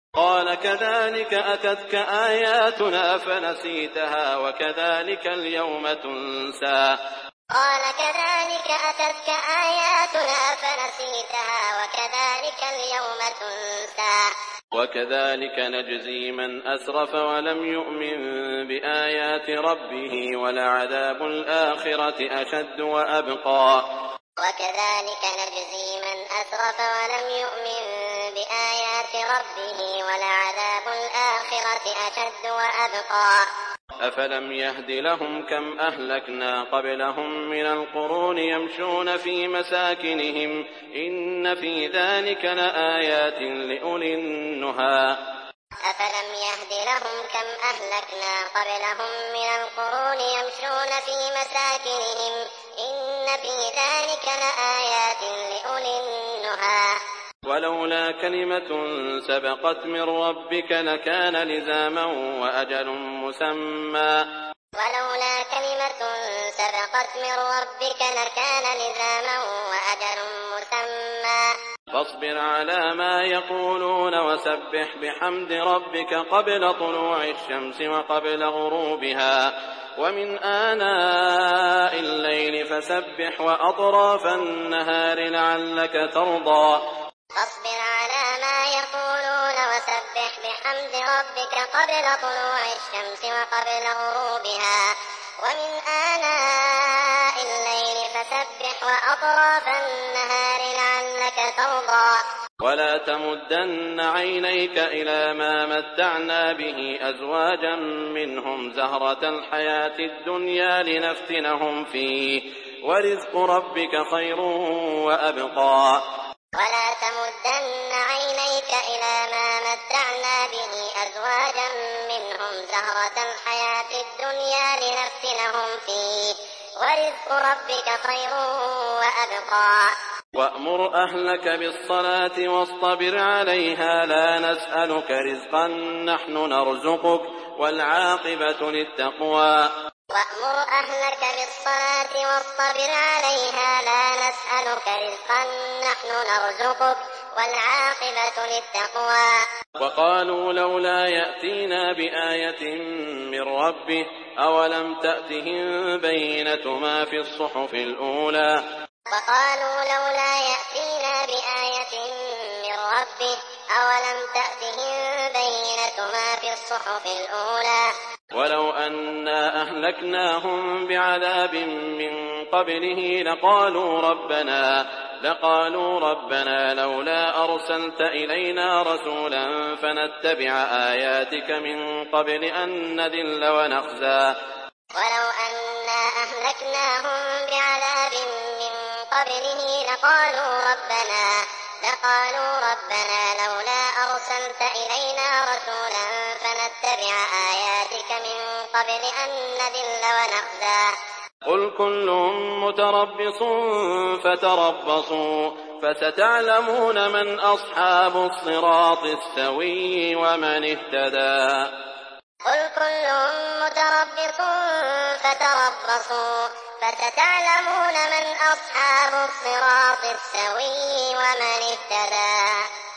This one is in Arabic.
قال كذلك أتتك آياتنا فنسيتها وكذلك اليوم تنسى. قال كذلك أتتك آياتنا فنسيتها وكذلك اليوم تنسى. وكذلك نجزي من أسرف ولم يؤمن بآيات ربه ولعذاب الآخرة أشد وأبقى. وكذلك نجزي من أسرف ولم يؤمن بآيات ربه ولعذاب الآخرة أشد وأبقى. أفلم يهد لهم كم أهلكنا قبلهم من القرون يمشون في مساكنهم إن في ذلك لآيات لأولي النهى. أفلم يهد لهم كم أهلكنا قبلهم من القرون يمشون في مساكنهم إن في ذلك لآيات لأولي النهى. ولولا كلمة سبقت من ربك لكان لزاما وأجل مسمى. ولولا كلمة سبقت من ربك لكان لزاما وأجل مسمى. فاصبر على ما يقولون وسبح بحمد ربك قبل طلوع الشمس وقبل غروبها ومن آناء الليل فسبح وأطراف النهار لعلك ترضى. فاصبر على ما يقولون وسبح بحمد ربك قبل طلوع الشمس وقبل غروبها ومن آناء الليل فسبح وأطراف النهار لعلك ترضى. ولا تمدن عينيك إلى ما متعنا به أزواجا منهم زهرة الحياة الدنيا لنفتنهم فيه ورزق ربك خير وأبقى. ولا تمدن عينيك إلى ما متعنا به أزواجا منهم زهرة الحياة الدنيا لنفتنهم فيه ورزق ربك خير وأبقى. وأمر أهلك بالصلاة واصطبر عليها لا نسألك رزقا نحن نرزقك والعاقبة للتقوى. وأمر أهلك بالصلاة واصطبر عليها لا نسألك رزقا نحن نرزقك والعاقبة للتقوى. وقالوا لولا يأتينا بآية من ربه أولم تأتهم بينة ما في الصحف الأولى. وقالوا لولا يأتينا بآية من ربه أولم تأتهم بينة ما في الصحف الأولى. ولو أنا أهلكناهم بعذاب من قبله لقالوا ربنا لولا أرسلت إلينا رسولا فنتبع آياتك من قبل أن نذل ونخزى. ولو أنا أهلكناهم بعذاب من قبله لقالوا ربنا لولا أرسلت إلينا رسولا فنتبع آياتك من قبل أن نذل ونخزى. قل كل متربص فتربصوا فستعلمون من أصحاب الصراط السوي ومن اهتدى. قل كل متربص فتربصوا فستعلمون من أصحاب الصراط السوي ومن اهتدى.